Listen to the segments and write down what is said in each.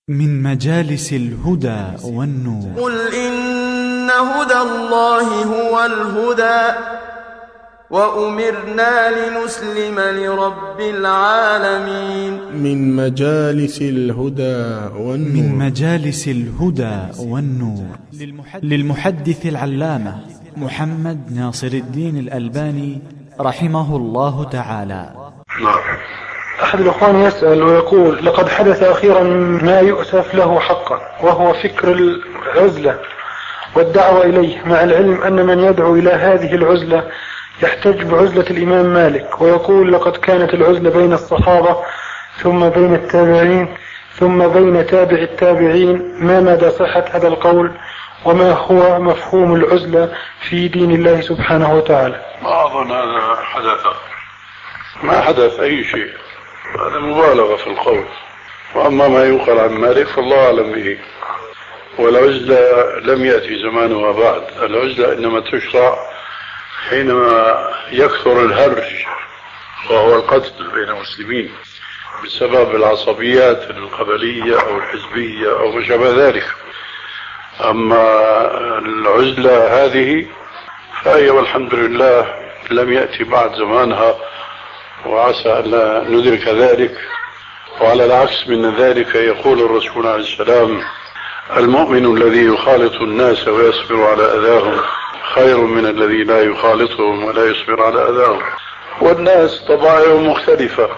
من مجالس الهدى والنور. قل إن هدى الله هو الهدى وأمرنا لنسلم لرب العالمين. من مجالس الهدى والنور. من مجالس الهدى والنور للمحدث العلامة محمد ناصر الدين الألباني رحمه الله تعالى. أحد الأخوان يسأل ويقول: لقد حدث أخيرا ما يؤسف له حقا، وهو فكر العزلة والدعوة إليه، مع العلم أن من يدعو إلى هذه العزلة يحتج بعزلة الإمام مالك، ويقول: لقد كانت العزلة بين الصحابة ثم بين التابعين ثم بين تابع التابعين. ما مدى صحة هذا القول، وما هو مفهوم العزلة في دين الله سبحانه وتعالى؟ ما أظن هذا حدث، ما حدث أي شيء، هذا مبالغة في القول. وأما ما ينقل عن مالك فالله أعلم به. والعزلة لم يأتي زمانها بعد، العزلة إنما تشرع حينما يكثر الهرج وهو القتل بين المسلمين بسبب العصبيات القبلية أو الحزبية أو ما شابه ذلك. أما العزلة هذه فهي والحمد لله لم يأتي بعد زمانها، وعسى أن لا ندرك ذلك. وعلى العكس من ذلك يقول الرسول عليه السلام: المؤمن الذي يخالط الناس ويصبر على أذاهم خير من الذي لا يخالطهم ولا يصبر على أذاهم. والناس طبائعهم مختلفة،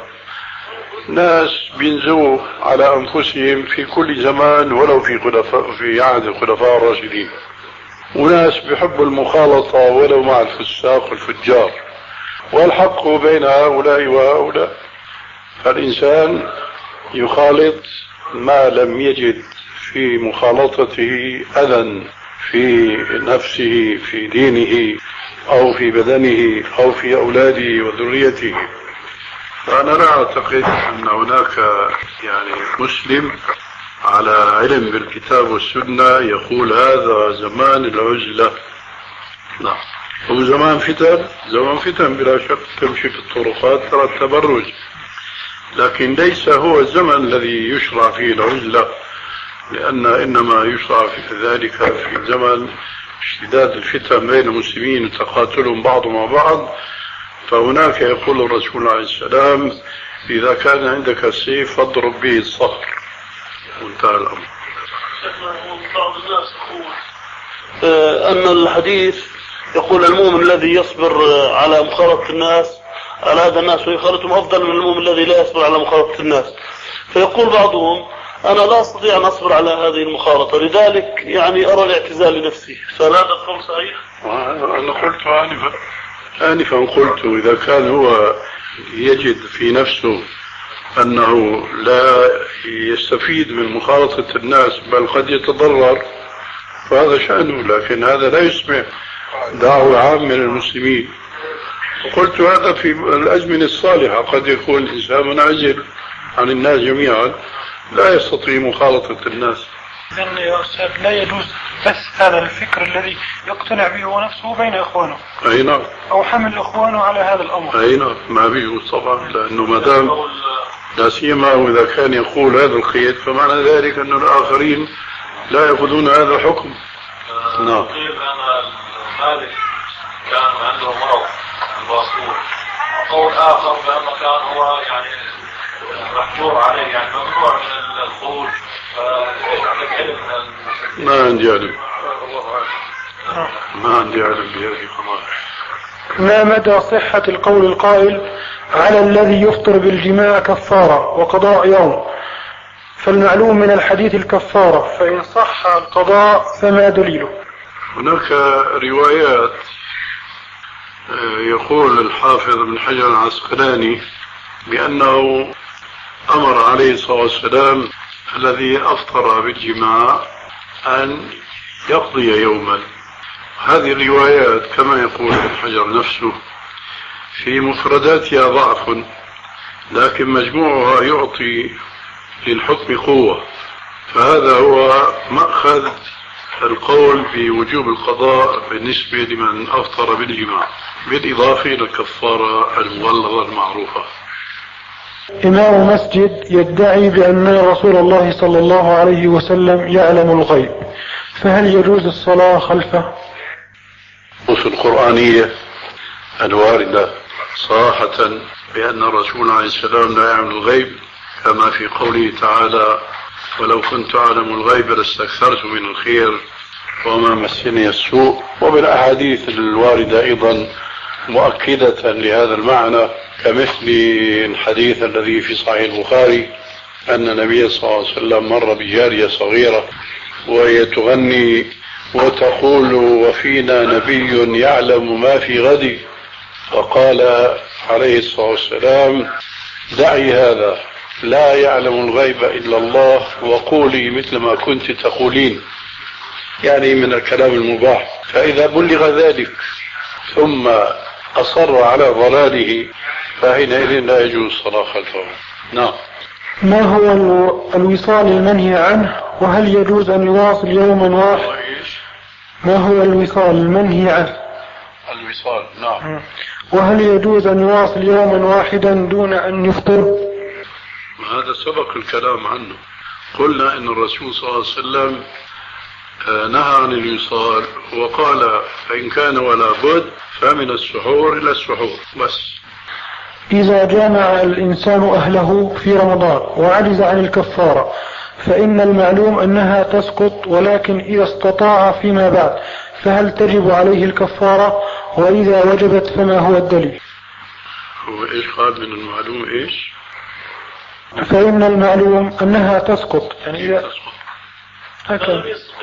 ناس بينزوا على أنفسهم في كل زمان ولو في عهد الخلفاء الراشدين، وناس بيحبوا المخالطة ولو مع الفساق والفجار، والحق بين هؤلاء وهؤلاء. فالإنسان يخالط ما لم يجد في مخالطته أذى في نفسه في دينه أو في بدنه أو في أولاده وذريته. فأنا لا أعتقد أن هناك مسلم على علم بالكتاب والسنة يقول هذا زمان العزلة. لا، هو زمان فتن بلا شك، تمشي في الطرقات ترى التبرج، لكن ليس هو الزمن الذي يشرع فيه العزلة، لأن إنما يشرع في ذلك في زمن اشتداد الفتن بين المسلمين وتقاتلهم بعضهم مع بعض. فهناك يقول الرسول عليه السلام: إذا كان عندك سيف فاضرب به الصخر، وانتهى الأمر. بعض الناس أن الحديث يقول المؤمن الذي يصبر على مخالطة الناس على هذا الناس ويخالطهم أفضل من المؤمن الذي لا يصبر على مخالطة الناس. فيقول بعضهم: أنا لا أستطيع أن أصبر على هذه المخالطة، لذلك أرى الاعتزال لنفسي. فهل هذا القول صحيح؟ أنا قلت آنفا قلت إذا كان هو يجد في نفسه أنه لا يستفيد من مخالطة الناس بل قد يتضرر فهذا شأنه، لكن هذا لا يسمع دعوة عام من المسلمين. وقلت هذا في الأزمنة الصالحة، قد يكون الإنسان منعزل عن الناس جميعا لا يستطيع مخالطة الناس. إذن يا أستاذ لا يجوز بس هذا الفكر الذي يقتنع به هو نفسه بين إخوانه، أي نعم، أو حمل إخوانه على هذا الأمر، أي نعم، ما بيجوز طبعا، لأنه ما دام لا سيما وإذا كان يقول هذا القيد فمعنى ذلك أن الآخرين لا يأخذون هذا الحكم. نعم. مالك كان عنده مرض الباسور، وقول آخر بأنه كان هو محجور عليه، ممنوع من الخروج. ما عندي علم بهذه القضايا. ما مدى صحة القول القائل على الذي يفطر بالجماع كفارة وقضاء يوم؟ فالمعلوم من الحديث الكفارة، فإن صح القضاء فما دليله؟ هناك روايات يقول الحافظ ابن حجر العسقلاني بأنه أمر عليه الصلاة والسلام الذي أفطر بالجماع أن يقضي يوما. هذه الروايات كما يقول ابن حجر نفسه في مفرداتها ضعف، لكن مجموعها يعطي للحكم قوة، فهذا هو مأخذ القول بوجوب القضاء بالنسبة لمن أفطر بالجماع، بالإضافة إلى الكفارة المغلظة المعروفة. إمام مسجد يدعي بأن رسول الله صلى الله عليه وسلم يعلم الغيب، فهل يجوز الصلاة خلفه؟ النصوص القرآنية الواردة صراحة بأن الرسول عليه السلام لا يعلم الغيب، كما في قوله تعالى: ولو كنت أعلم الغيب لاستكثرت من الخير وما مسني السوء. وبالأحاديث الواردة أيضا مؤكدة لهذا المعنى، كمثل الحديث الذي في صحيح البخاري أن النبي صلى الله عليه وسلم مر بجارية صغيرة وهي تغني وتقول: وفينا نبي يعلم ما في غد. فقال عليه الصلاة والسلام: دعي هذا، لا يعلم الغيب إلا الله، وقولي مثل ما كنت تقولين، يعني من الكلام المباح. فإذا بلغ ذلك ثم أصر على ضلاله فحينئذ لا يجوز الصلاة خلفه. نعم. ما هو الوصال المنهي عنه، وهل يجوز أن يواصل يوما واحد؟ ما هو الوصال المنهي عنه؟ الوصال، نعم. وهل يجوز أن يواصل يوما واحدا دون أن يفطر؟ هذا سبق الكلام عنه. قلنا إن الرسول صلى الله عليه وسلم نهى عن الوصال، وقال: فإن كان ولا بد فمن السحور إلى السحور بس. إذا جامع الإنسان أهله في رمضان وعجز عن الكفارة، فإن المعلوم أنها تسقط، ولكن إذا استطاع فيما بعد فهل تجب عليه الكفارة؟ وإذا وجبت فما هو الدليل؟ هو إيش قال من المعلوم إيش؟ فإن المعلوم أنها تسقط، يعني إذا تسقط هكذا.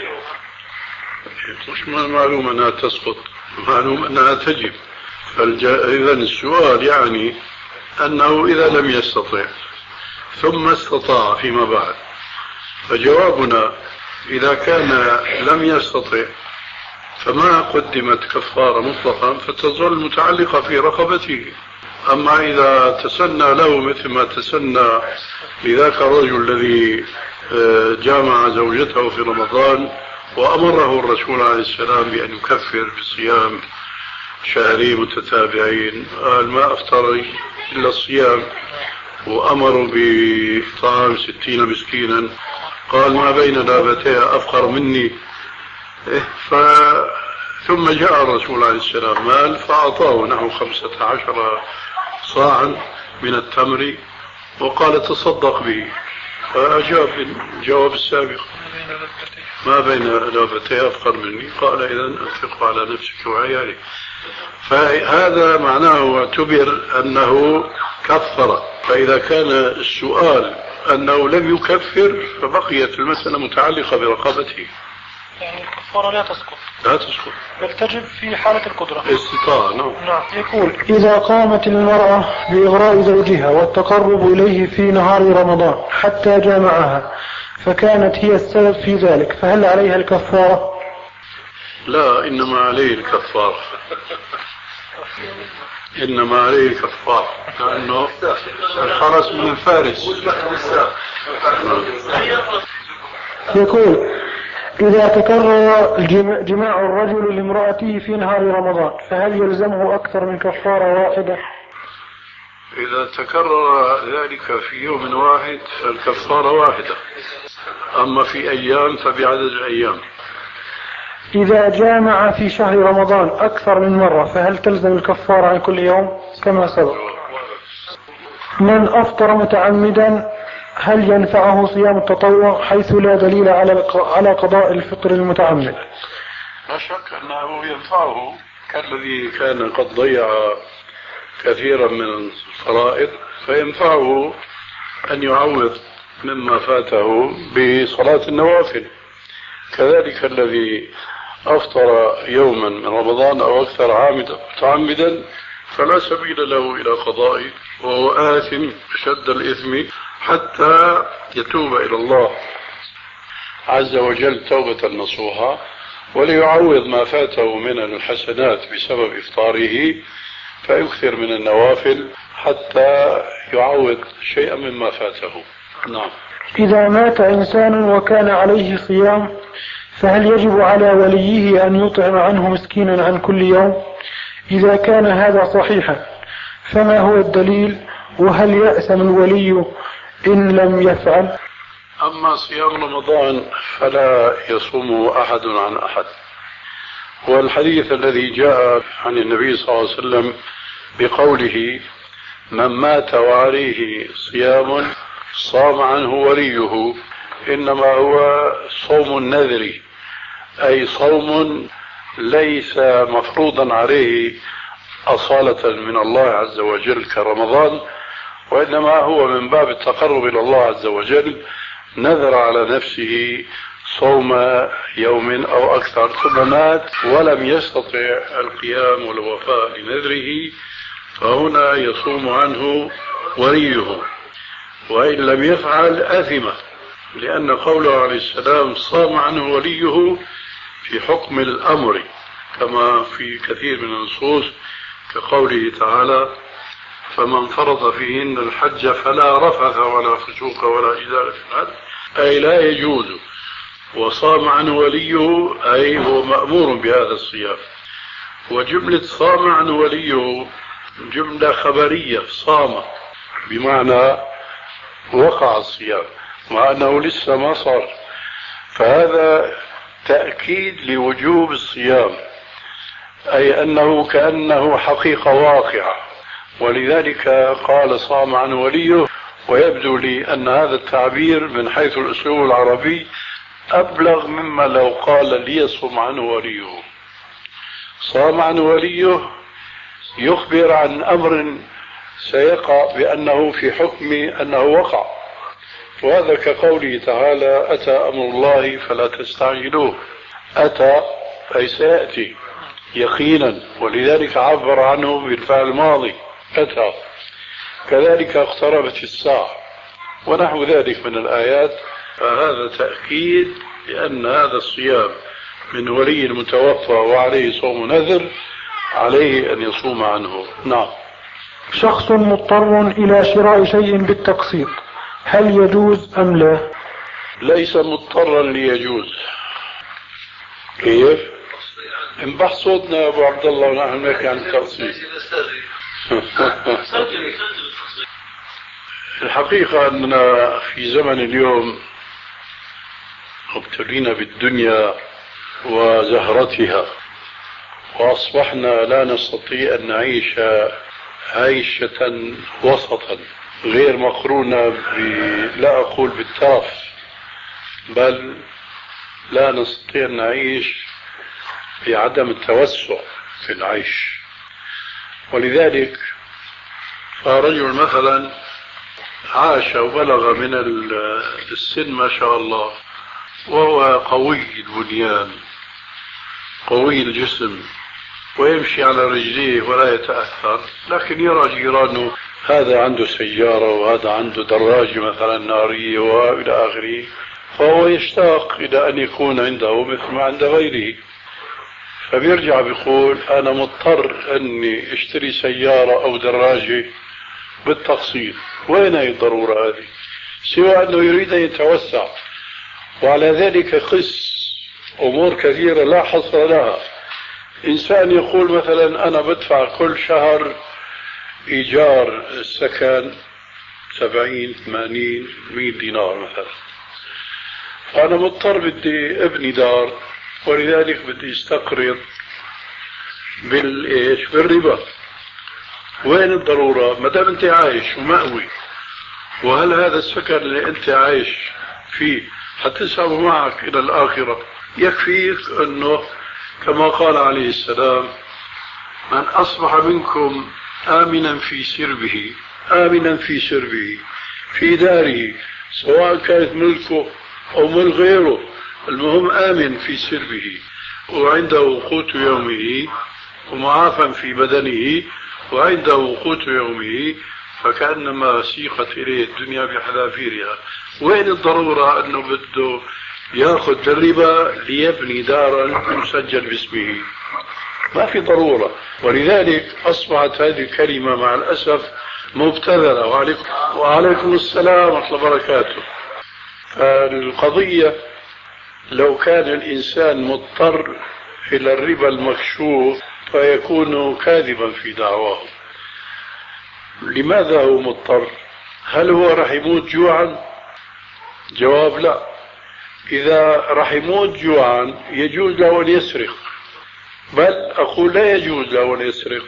مش معلوم أنها تسقط، معلوم أنها تجب. إذا السؤال يعني أنه إذا لم يستطع ثم استطاع فيما بعد، فجوابنا إذا كان لم يستطع فما قدمت كفارة مطلقا، فتظل متعلقة في رقبته. أما إذا تسنى له مثل ما تسنى لذاك الرجل الذي جامع زوجته في رمضان وأمره الرسول عليه السلام بأن يكفر بصيام شهرين متتابعين، قال: ما أفطر إلا الصيام، وأمروا بطعام 60 مسكينا، قال: ما بين لابتيها أفقر مني. ثم جاء الرسول عليه السلام مال فأعطاه نحو 15 صاعا من التمر وقال: تصدق به. فأجاب الجواب السابق: ما بين لابتيها أفقر مني. قال: إذن أنفق على نفسك وعيالك. فهذا معناه اعتبر أنه كفر. فإذا كان السؤال أنه لم يكفر فبقيت المسألة متعلقة برقبته. يعني الكفارة لا تسقط. لا تسقط، بل تجب في حالة القدرة. استطاعة. نعم. يقول: إذا قامت المرأة بإغراء زوجها والتقرب إليه في نهار رمضان حتى جامعها، فكانت هي السبب في ذلك، فهل عليها الكفارة؟ لا، إنما عليه الكفارة. إنما عليه الكفارة، لأنه الحرس من الفارس. يقول: إذا تكرر جماع الرجل لامرأته في نهار رمضان فهل يلزمه أكثر من كفارة واحدة؟ إذا تكرر ذلك في يوم واحد فالكفارة واحدة، أما في أيام فبعدد الأيام. إذا جامع في شهر رمضان أكثر من مرة فهل تلزم الكفارة عن كل يوم كما سبق؟ من أفطر متعمدا هل ينفعه صيام التطوع حيث لا دليل على قضاء الفطر المتعمد؟ لا شك أنه ينفعه، كالذي كان قد ضيع كثيرا من الفرائض، فينفعه أن يعوض مما فاته بصلاة النوافل. كذلك الذي أفطر يوما من رمضان أو أكثر متعمدا فلا سبيل له إلى قضائه، وهو آثم شد الإثم حتى يتوب إلى الله عز وجل توبة نصوحة، وليعوض ما فاته من الحسنات بسبب إفطاره، فيكثر من النوافل حتى يعوض شيئا مما فاته. نعم. إذا مات إنسان وكان عليه صيام فهل يجب على وليه أن يطعم عنه مسكينا عن كل يوم؟ إذا كان هذا صحيحا فما هو الدليل؟ وهل يأثم الولي إن لم يفعل؟ أما صيام رمضان فلا يصومه أحد عن أحد. والحديث الذي جاء عن النبي صلى الله عليه وسلم بقوله من مات وعليه صيام صام عنه وليه إنما هو صوم النذر، أي صوم ليس مفروضا عليه أصالة من الله عز وجل كرمضان، وإنما هو من باب التقرب إلى الله عز وجل نذر على نفسه صوم يوم أو أكثر ثم مات ولم يستطع القيام والوفاء لنذره، فهنا يصوم عنه وليه، وإن لم يفعل أثم، لأن قوله عليه السلام صام عنه وليه في حكم الأمر كما في كثير من النصوص كقوله تعالى فمن فرض فيهن الحج فلا رفث ولا فسوق ولا جدال في الحج، أي لا يجوز، وصام عنه وليه أي هو مأمور بهذا الصيام. وجملة صام عنه وليه جملة خبرية، صام بمعنى وقع الصيام مع أنه لسه ما صار، فهذا تأكيد لوجوب الصيام، أي أنه كأنه حقيقة واقعة، ولذلك قال صام عنه وليه. ويبدو لي أن هذا التعبير من حيث الأسلوب العربي أبلغ مما لو قال ليصم عنه وليه. صام عنه وليه يخبر عن أمر سيقع بأنه في حكم أنه وقع، وهذا كقوله تعالى أتى أمر الله فلا تستعجلوه، أتى أي سيأتي يقينا، ولذلك عبر عنه بالفعل الماضي أتى. كذلك اقتربت الساعة ونحو ذلك من الآيات، فهذا تأكيد لأن هذا الصيام من ولي المتوفى وعليه صوم نذر عليه أن يصوم عنه. نعم. شخص مضطر إلى شراء شيء بالتقسيط، هل يجوز أم لا؟ ليس مضطرا ليجوز. كيف؟ انبح صوتنا يا أبو عبد الله ونحن نحكي عن التقسيط. الحقيقة أننا في زمن اليوم مبتلين بالدنيا وزهرتها، وأصبحنا لا نستطيع أن نعيش عيشة وسطا غير مقرونة لا أقول بالترف، بل لا نستطيع أن نعيش بعدم التوسع في العيش. ولذلك فرجل مثلا عاش وبلغ من السن ما شاء الله، وهو قوي البنيان قوي الجسم ويمشي على رجليه ولا يتأثر، لكن يرى جيرانه هذا عنده سيارة وهذا عنده دراجة مثلا نارية وإلى آخره، فهو يشتاق إلى أن يكون عنده مثل ما عند غيره، فبيرجع بيقول أنا مضطر أني اشتري سيارة أو دراجة بالتقسيط. وين هي الضرورة هذه؟ سوى أنه يريد أن يتوسع، وعلى ذلك قس أمور كثيرة لا حصر لها. إنسان يقول مثلا أنا بدفع كل شهر إيجار السكن 70 80 100 دينار مثلا، فأنا مضطر بدي ابني دار، ولذلك بدي استقرض بالربا. وين الضرورة ما دام أنت عايش ومأوي؟ وهل هذا السكن اللي أنت عايش فيه حتسحب معك إلى الآخرة؟ يكفيك أنه كما قال عليه السلام من أصبح منكم آمنا في سربه، آمنا في سربه في داره، سواء كانت ملكه أو ملك غيره، المهم آمن في سربه وعنده قوت يومه ومعافى في بدنه وعنده قوت يومه، فكأنما سيقت إليه الدنيا بحذافيرها. وين الضرورة أنه بده يأخذ بالربا ليبني دارا مسجل باسمه؟ ما في ضرورة. ولذلك أصبحت هذه الكلمة مع الأسف مبتذلة. وعليكم السلام ورحمة الله وبركاته. فالقضية لو كان الإنسان مضطر إلى الربا المكشوف فيكون كاذبا في دعواه، لماذا هو مضطر؟ هل هو راح يموت جوعا؟ جواب لا. إذا راح يموت جوعا يجوز له أن يسرق، بل أقول لا يجوز له أن يسرق.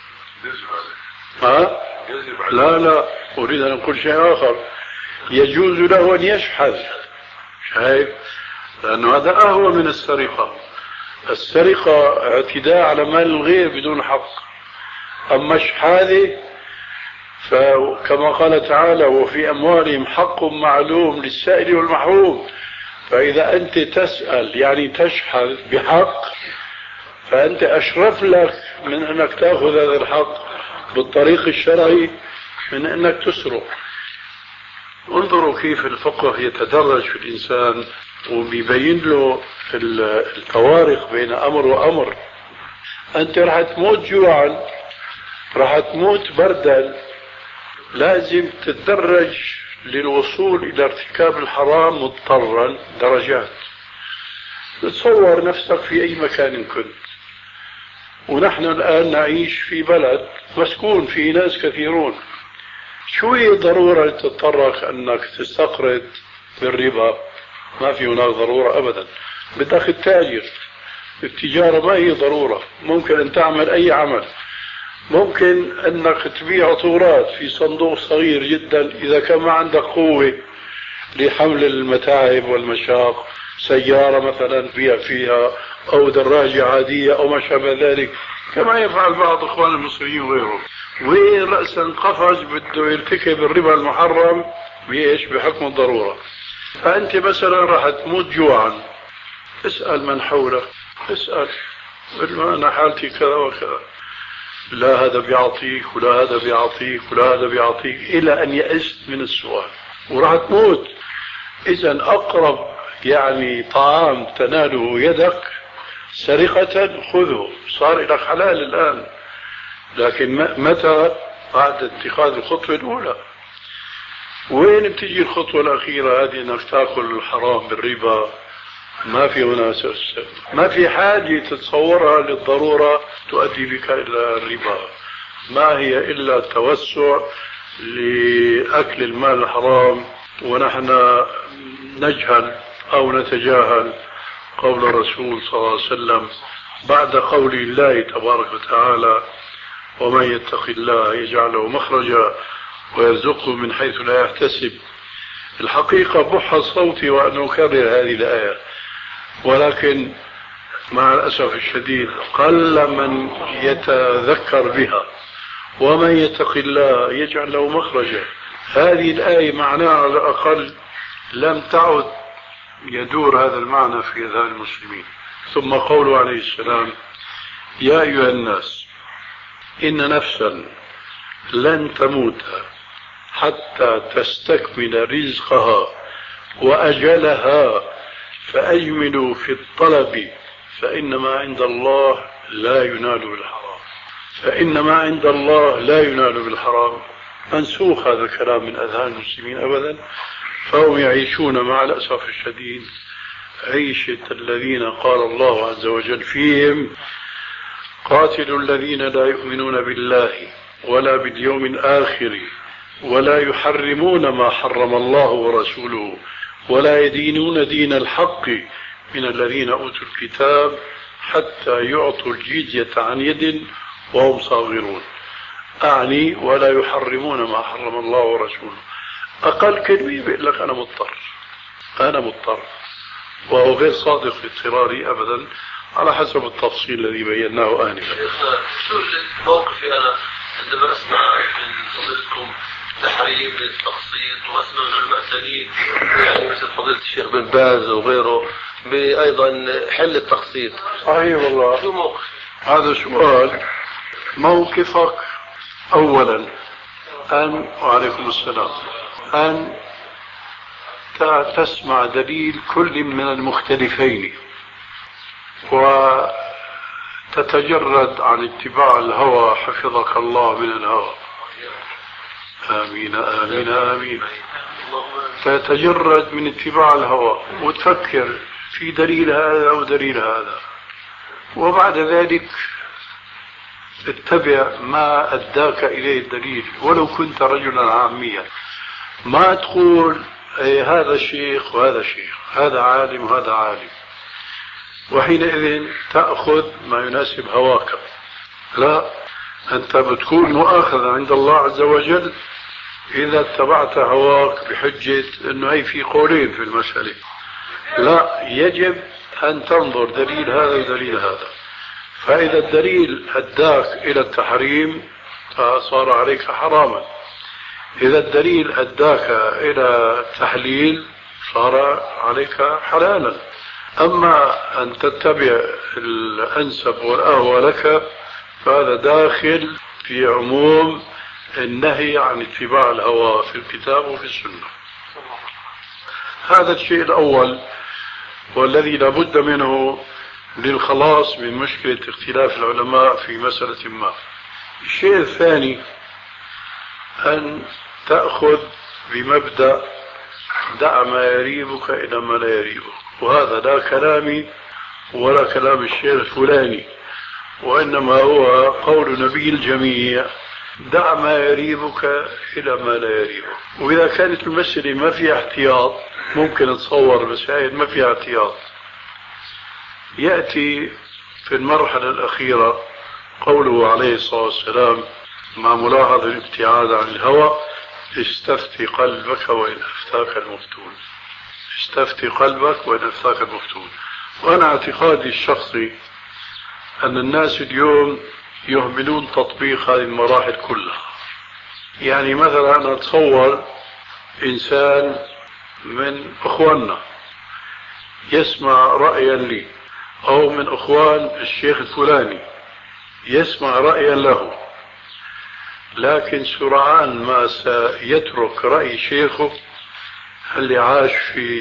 لا أريد أن أقول شيء آخر، يجوز له أن يشحذ. شايف؟ لأنه هذا أهون من السرقة. السرقة اعتداء على مال الغير بدون حق، أما الشحاذة فكما قال تعالى وفي أموالهم حق معلوم للسائل والمحروم. فإذا أنت تسأل يعني تشحذ بحق، فأنت أشرف لك من أنك تأخذ هذا الحق بالطريق الشرعي من أنك تسرق. انظروا كيف الفقه يتدرج في الإنسان وبيبين له الفوارق بين أمر وأمر. أنت رح تموت جوعا، رح تموت بردا، لازم تتدرج للوصول إلى ارتكاب الحرام مضطرا درجات. تصور نفسك في أي مكان كنت، ونحن الآن نعيش في بلد مسكون فيه ناس كثيرون، شو هي ضرورة تضطرك أنك تستقرض بالربا؟ ما في هناك ضرورة أبدا. بدك التاجر، التجارة ما هي ضرورة، ممكن أن تعمل أي عمل، ممكن أنك تبيع عطورات في صندوق صغير جدا إذا كان ما عندك قوة لحمل المتاعب والمشاق، سيارة مثلا تبيع فيها أو دراجة عادية أو ما شابه ذلك، كما يفعل بعض إخوان المصريين وغيرهم. وين رأسا قفز بده يرتكب الربا المحرم بإيش؟ بحكم الضرورة. فأنت مثلا راح تموت جوعا، اسأل من حولك، اسأل أنا حالتي كذا وكذا، لا هذا بيعطيك ولا هذا بيعطيك ولا هذا بيعطيك، إلى أن يأست من السؤال وراح تموت. إذا أقرب يعني طعام تناله يدك سرقة خذه، صار لك حلال الآن. لكن متى؟ بعد اتخاذ الخطوة الأولى. وين بتجي الخطوة الأخيرة هذه؟ أنك تأكل الحرام بالربا. ما في هنا ما في حاجة تتصورها للضرورة تؤدي بك إلى الربا. ما هي إلا توسع لأكل المال الحرام، ونحن نجهل أو نتجاهل قول الرسول صلى الله عليه وسلم بعد قول الله تبارك وتعالى ومن يتق الله يجعل له مخرجا ويرزقه من حيث لا يحتسب. الحقيقة بح صوتي وأن أكرر هذه الآية، ولكن مع الأسف الشديد قل من يتذكر بها. ومن يتق الله يجعل له مخرجا، هذه الآية معناها على الأقل لم تعد يدور هذا المعنى في أذهان المسلمين. ثم قوله عليه السلام يا أيها الناس إن نفسا لن تموت حتى تستكمل رزقها وأجلها فأجملوا في الطلب فإنما عند الله لا ينال بالحرام. فإنما عند الله لا ينال بالحرام منسوخ هذا الكلام من أذهان المسلمين أبدا. فهم يعيشون مع الأسف الشديد عيشة الذين قال الله عز وجل فيهم قاتلوا الذين لا يؤمنون بالله ولا باليوم الآخر ولا يحرمون ما حرم الله ورسوله ولا يدينون دين الحق من الذين أوتوا الكتاب حتى يعطوا الجزية عن يد وهم صاغرون. أعني ولا يحرمون ما حرم الله ورسوله. أقل كلمة بيقول لك أنا مضطر، وهو غير صادق في اضطراري أبدا على حسب التفصيل الذي بيناه آنفا. شو موقفي أنا عندما أسمع من فضيلتكم تحريم للتقسيط وأسمع من المعتنين يعني مثل فضيلة الشيخ بن باز وغيره بأيضا حل التقسيط؟ صحيح والله. شو موقف؟ هذا سؤال. موقفك أولا وعليكم السلام أن تسمع دليل كل من المختلفين وتتجرد عن اتباع الهوى حفظك الله من الهوى. آمين آمين آمين. تتجرد من اتباع الهوى وتفكر في دليل هذا أو دليل هذا، وبعد ذلك اتبع ما أداك إليه الدليل ولو كنت رجلا عاميا. ما تقول هذا شيخ وهذا شيخ، هذا عالم وهذا عالم، وحينئذ تأخذ ما يناسب هواك. لا، أنت بتكون مؤاخذ عند الله عز وجل إذا اتبعت هواك بحجة أنه هي في قولين في المسألة. لا، يجب أن تنظر دليل هذا ودليل هذا، فإذا الدليل أداك إلى التحريم فصار عليك حراما، إذا الدليل أداك إلى التحليل صار عليك حلالا. أما أن تتبع الأنسب والأهوى لك فهذا داخل في عموم النهي عن اتباع الهوى في الكتاب وفي السنة. هذا الشيء الأول والذي لابد منه للخلاص من مشكلة اختلاف العلماء في مسألة ما. الشيء الثاني أن تأخذ بمبدأ دع ما يريبك إلى ما لا يريبك، وهذا لا كلامي ولا كلام الشيخ الفلاني، وإنما هو قول نبي الجميع: دع ما يريبك إلى ما لا يريبك. وإذا كانت المسألة ما فيها احتياط، ممكن تصور مسائل ما فيها احتياط، يأتي في المرحلة الأخيرة قوله عليه الصلاة والسلام مع ملاحظة الابتعاد عن الهوى: استفتي قلبك وإن أفتاك المفتون. استفتي قلبك وإن أفتاك المفتون. وأنا اعتقادي الشخصي أن الناس اليوم يهملون تطبيق هذه المراحل كلها. يعني مثلا أنا أتصور إنسان من أخواننا يسمع رأيا لي، أو من أخوان الشيخ الفلاني يسمع رأيا له، لكن سرعان ما سيترك رأي شيخه اللي عاش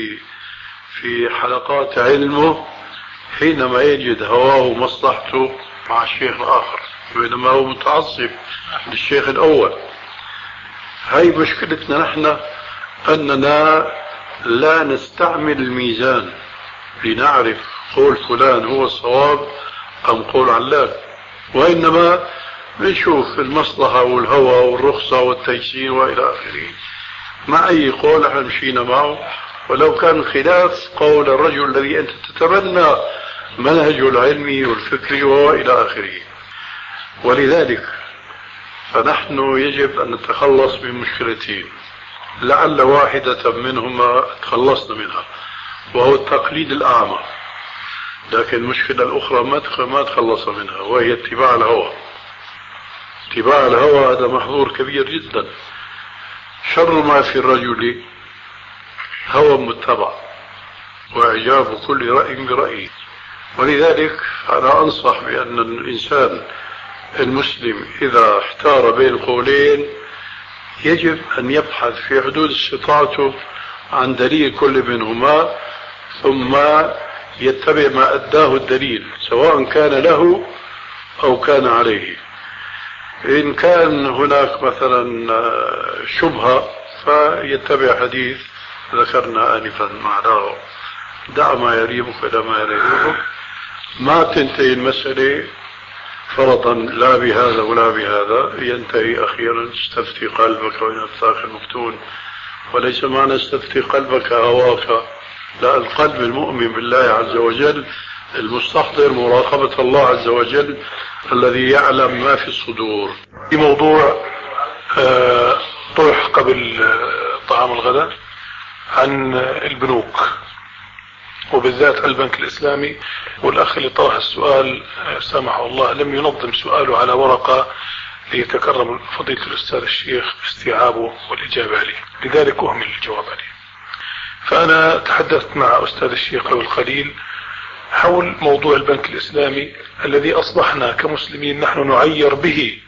في حلقات علمه حينما يجد هواه ومصلحته مع الشيخ الآخر، بينما هو متعصب للشيخ الأول. هاي مشكلتنا نحن، أننا لا نستعمل الميزان لنعرف قول فلان هو الصواب أم قول علان، وإنما نشوف المصلحة والهوى والرخصة والتيسير وإلى آخره. مع أي قول احنا مشينا معه، ولو كان خلاف قول الرجل الذي أنت تتبنى منهجه العلمي والفكري وإلى آخره. ولذلك فنحن يجب أن نتخلص من مشكلتين، لعل واحدة منهما تخلصنا منها، وهو التقليد الأعمى. لكن المشكلة الأخرى ما تخلص منها، وهي اتباع الهوى. اتباع الهوى هذا محظور كبير جدا. شر ما في الرجل هوى متبع، وإعجاب كل رأي برأيه. ولذلك أنا أنصح بأن الإنسان المسلم إذا احتار بين قولين يجب أن يبحث في حدود استطاعته عن دليل كل منهما، ثم يتبع ما أداه الدليل سواء كان له أو كان عليه. إن كان هناك مثلا شبهة فيتبع حديث ذكرنا آنفا معناه: دع ما يريبك إلى ما يريبك. ما تنتهي المسألة فرضا لا بهذا ولا بهذا، ينتهي أخيرا: استفتي قلبك وإن أفتاك المفتون. وليس معنى استفتي قلبك هواك، لا، القلب المؤمن بالله عز وجل المستحضر مراقبة الله عز وجل الذي يعلم ما في الصدور. في موضوع طرح قبل طعام الغداء عن البنوك، وبالذات البنك الإسلامي، والأخ اللي طرح السؤال سامحه الله لم ينظم سؤاله على ورقة ليتكرم فضيلة الأستاذ الشيخ باستيعابه والإجابة عليه، لذلك أهمل الجواب عليه. فأنا تحدثت مع أستاذ الشيخ قبل قليل حول موضوع البنك الإسلامي الذي أصبحنا كمسلمين نحن نعير به،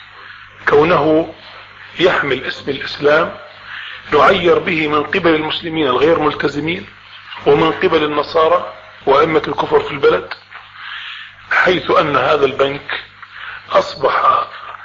كونه يحمل اسم الإسلام، نعير به من قبل المسلمين الغير ملتزمين ومن قبل النصارى وأئمة الكفر في البلد، حيث أن هذا البنك أصبح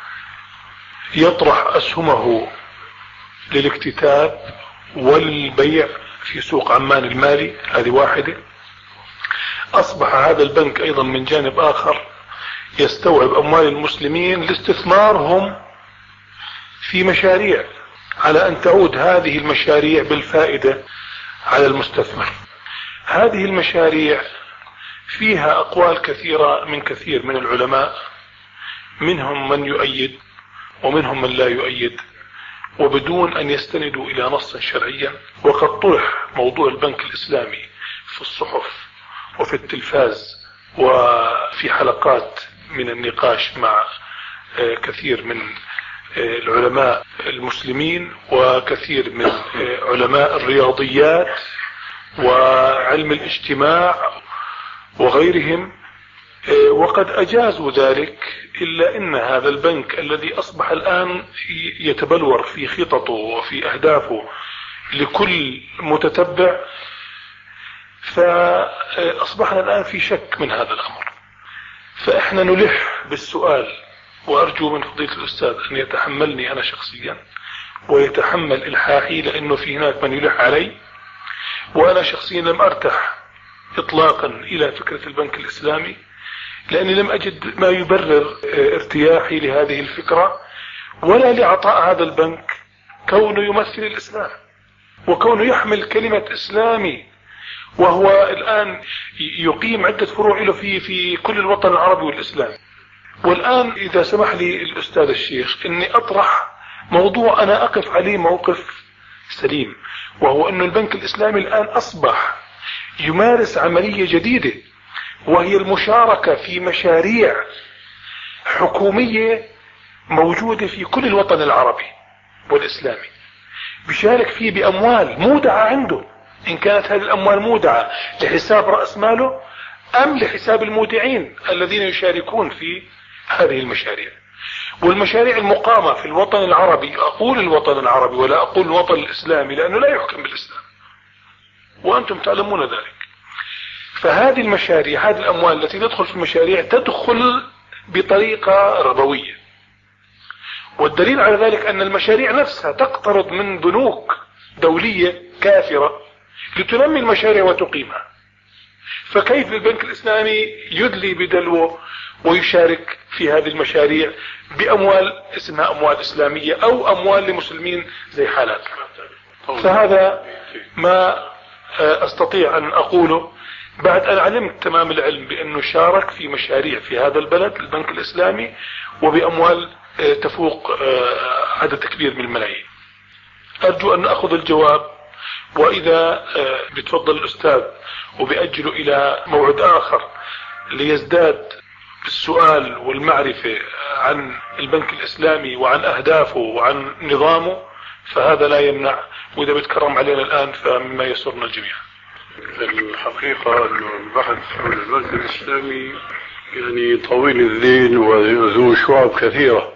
يطرح أسهمه للاكتتاب وللبيع في سوق عمان المالي. هذه واحدة. أصبح هذا البنك أيضا من جانب آخر يستوعب أموال المسلمين لاستثمارهم في مشاريع، على أن تعود هذه المشاريع بالفائدة على المستثمر. هذه المشاريع فيها أقوال كثيرة من كثير من العلماء، منهم من يؤيد ومنهم من لا يؤيد، وبدون أن يستندوا إلى نص شرعيا. وقد طرح موضوع البنك الإسلامي في الصحف وفي التلفاز وفي حلقات من النقاش مع كثير من العلماء المسلمين وكثير من علماء الرياضيات وعلم الاجتماع وغيرهم، وقد أجازوا ذلك، إلا أن هذا البنك الذي أصبح الآن يتبلور في خططه وفي أهدافه لكل متتبع، فأصبحنا الآن في شك من هذا الأمر. فإحنا نلح بالسؤال، وأرجو من فضيلة الأستاذ أن يتحملني أنا شخصيا ويتحمل إلحاحي، لأنه في هناك من يلح علي، وأنا شخصيا لم أرتاح إطلاقا إلى فكرة البنك الإسلامي، لأني لم أجد ما يبرر ارتياحي لهذه الفكرة، ولا لعطاء هذا البنك كونه يمثل الإسلام وكونه يحمل كلمة إسلامي، وهو الآن يقيم عدة فروع له في كل الوطن العربي والإسلامي. والآن إذا سمح لي الأستاذ الشيخ أني أطرح موضوع أنا أقف عليه موقف سليم، وهو أن البنك الإسلامي الآن أصبح يمارس عملية جديدة، وهي المشاركة في مشاريع حكومية موجودة في كل الوطن العربي والإسلامي، بيشارك فيه بأموال مودعة عنده، إن كانت هذه الأموال مودعة لحساب رأس ماله أم لحساب المودعين الذين يشاركون في هذه المشاريع. والمشاريع المقامة في الوطن العربي، أقول الوطن العربي ولا أقول الوطن الإسلامي لأنه لا يحكم بالإسلام وأنتم تعلمون ذلك، فهذه المشاريع، هذه الأموال التي تدخل في المشاريع تدخل بطريقة ربوية. والدليل على ذلك أن المشاريع نفسها تقترض من بنوك دولية كافرة لتنمي المشاريع وتقيمها. فكيف البنك الإسلامي يدلي بدلوه ويشارك في هذه المشاريع بأموال اسمها أموال إسلامية أو أموال لمسلمين زي حالات؟ فهذا ما أستطيع أن أقوله بعد أن علمت تمام العلم بأنه شارك في مشاريع في هذا البلد البنك الإسلامي وبأموال تفوق عدد كبير من الملايين. أرجو أن أخذ الجواب، وإذا بتفضل الأستاذ وبأجله إلى موعد آخر ليزداد بالسؤال والمعرفة عن البنك الإسلامي وعن أهدافه وعن نظامه، فهذا لا يمنع، وإذا بتكرم علينا الآن فمما يسرنا الجميع. الحقيقة أن البحث حول البنك الإسلامي يعني طويل الذيل وذو شعب كثيرة،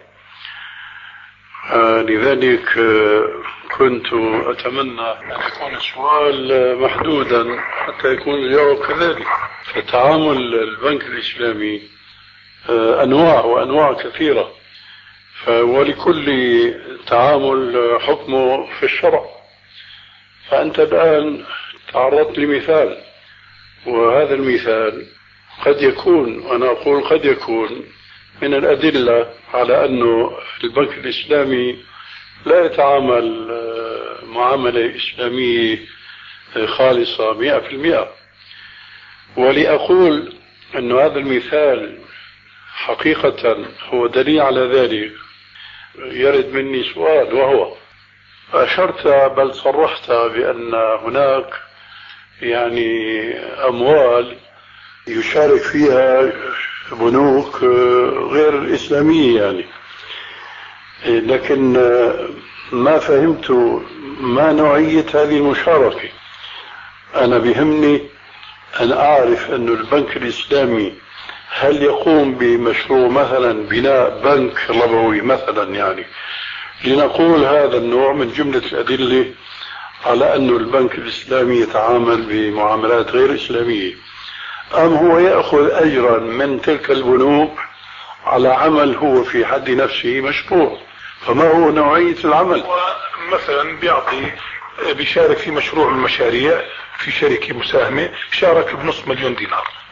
لذلك كنت أتمنى أن يكون السؤال محدودا حتى يكون الجواب كذلك. فتعامل البنك الإسلامي أنواع وأنواع كثيرة، ولكل تعامل حكمه في الشرع. فأنت الآن تعرضت لمثال، وهذا المثال قد يكون، وأنا أقول قد يكون، من الأدلة على أنه البنك الإسلامي لا يتعامل معاملة إسلامية خالصة 100%. ولأقول أن هذا المثال حقيقة هو دليل على ذلك، يرد مني سؤال، وهو أشرت بل صرحت بأن هناك يعني أموال يشارك فيها بنوك غير إسلامية يعني، لكن ما فهمت ما نوعية هذه المشاركة. أنا بهمني أن أعرف أن البنك الإسلامي هل يقوم بمشروع مثلا بناء بنك ربوي مثلا، يعني لنقول هذا النوع من جملة الأدلة على أن البنك الإسلامي يتعامل بمعاملات غير إسلامية، أم هو يأخذ أجرا من تلك البنوك على عمل هو في حد نفسه مشروع؟ فما هو نوعية العمل؟ مثلا بيشارك في مشروع من المشاريع في شركة مساهمة، شارك ب500,000 دينار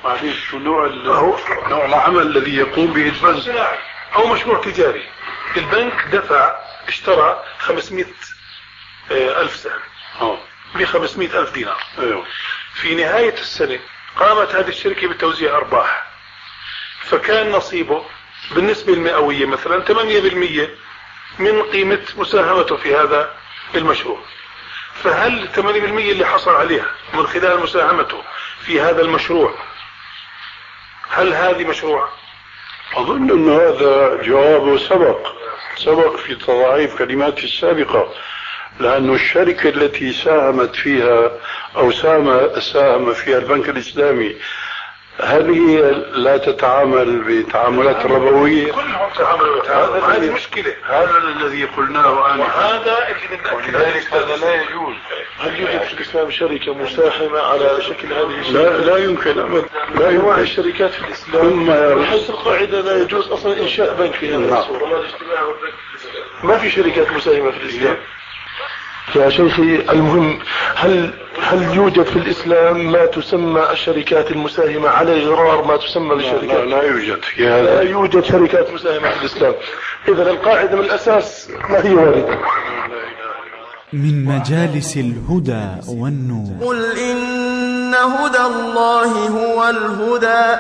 بعدين شو نوع العمل الذي يقوم به البنك؟ أو مشروع تجاري. البنك اشترى 500 ألف سهم ب 500 ألف دينار. في نهاية السنة قامت هذه الشركة بتوزيع أرباح، فكان نصيبه بالنسبة المئوية مثلا 8% من قيمة مساهمته في هذا المشروع. فهل 8% اللي حصل عليها من خلال مساهمته في هذا المشروع هل هذه مشروع؟ أظن أن هذا جوابه سبق في تضاعيف كلماتي السابقة، لأن الشركة التي ساهمت فيها أو ساهم فيها البنك الإسلامي هل هي لا تتعامل بتعاملات ربوية؟ كلهم تعاملوا بتعامل. هذه مشكلة. هذا الذي قلناه آنفا. وهذا اللي نتأكد هذا لا يجوز. هل يوجد في الإسلام شركة مساهمة على شكل هذه الشركة؟ لا يمكن أبدا. لا يوجد الشركات في الإسلام. بحيث القاعدة لا يجوز أصلا إنشاء بنك في هذه الصورة. ما في شركات مساهمة في الإسلام. يا شيخي المهم، هل يوجد في الإسلام ما تسمى الشركات المساهمة على غرار ما تسمى بالشركات؟ لا يوجد في هذا. لا يوجد شركات مساهمة في الإسلام. إذا القاعدة من الأساس ما هي واردة. من مجالس الهدى والنور. قل إن هدى الله هو الهدى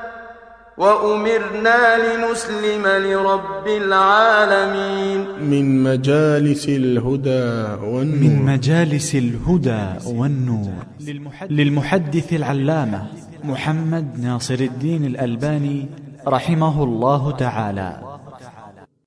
وأمرنا لنسلم لرب العالمين. من مجالس الهدى والنور. من مجالس الهدى والنور للمحدث العلامة محمد ناصر الدين الألباني رحمه الله تعالى.